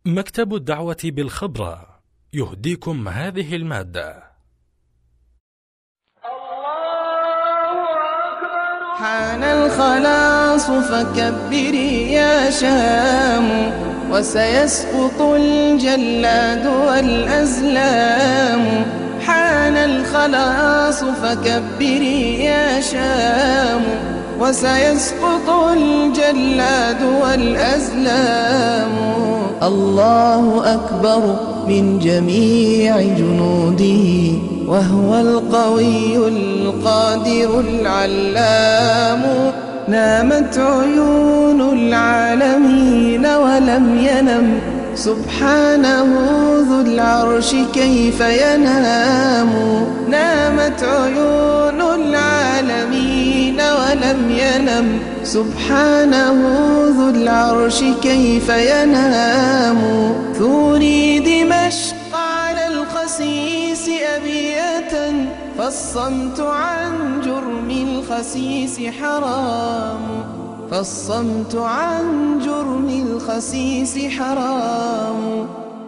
مكتب الدعوة بالخبرة يهديكم هذه المادة. حان الخلاص فكبري يا شام، وسيسقط الجلاد والأزلام. حان الخلاص فكبري يا شام، وسيسقط الجلاد والأزلام. الله أكبر من جميع جنوده، وهو القوي القادر العلام. نامت عيون العالمين ولم ينم، سبحانه ذو العرش كيف ينام. نامت عيون العالمين ولم ينم، سبحانه ذو العرش كيف ينام. ثوري دمشق على الخسيس أبية، فالصمت عن جرم الخسيس حرام. فالصمت عن جرم الخسيس حرام.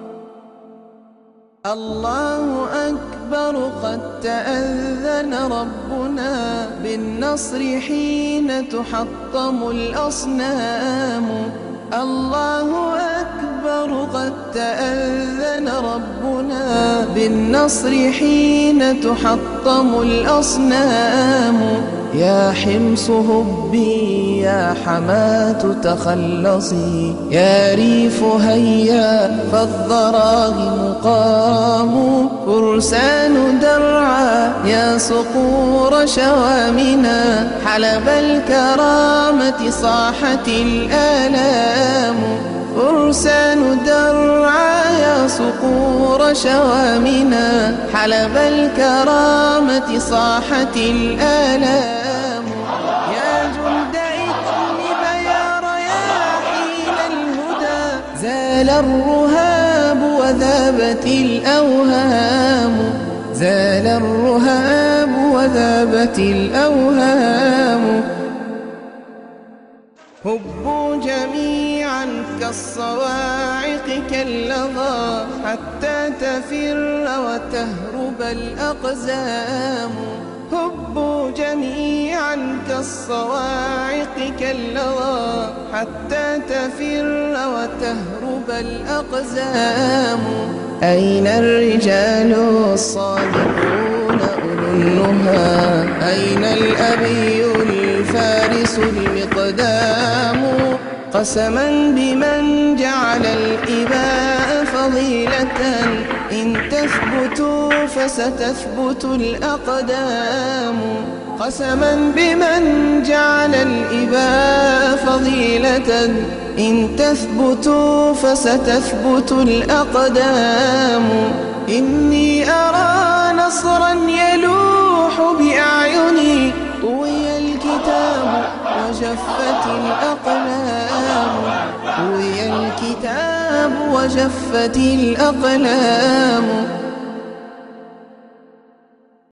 الله أكبر قد تأذن ربنا بالنصر حين تحطم الأصنام. الله أكبر قد تأذن ربنا بالنصر حين تحطم الأصنام. يا حمص هبي يا حماة تخلصي، يا ريف هيا فالضراغم قاموا. فرسان درعا يا صقور شوامنا، حلب الكرامة صاحت الآلام. فرسان درعا يا صقور شوامنا، حلب الكرامة صاحت الآلام. يا جند إدلب يا رياحين الهدى، زال الرهاب وذابت الأوهام. زال الرهاب وذابت الأوهام. هبوا جميعا كالصواعق كاللظى، حتى تفر وتهرب الأقزام. هبوا جميعا كالصواعق كاللظى، حتى تفر وتهرب الأقزام. أين الرجال الصادقون أولو النهى؟ أين الأبي الفارس المقدام؟ قسما بمن جعل الإباء فضيلة، إن تثبتوا فستثبت الأقدام. قسما بمن جعل الإباء فضيلة، إن تثبتوا فستثبت الأقدام. إني أرى نصرا يلوح بأعيني، طوي الكتاب وجفت الأقلام. طوي الكتاب وجفت الأقلام.